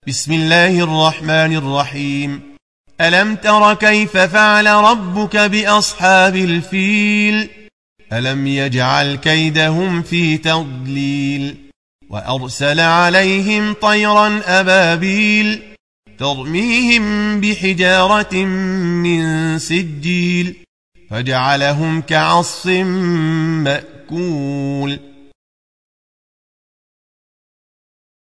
بسم الله الرحمن الرحيم. ألم تر كيف فعل ربك بأصحاب الفيل؟ ألم يجعل كيدهم في تضليل وأرسل عليهم طيرا أبابيل ترميهم بحجارة من سجيل فجعلهم كعصف مأكول.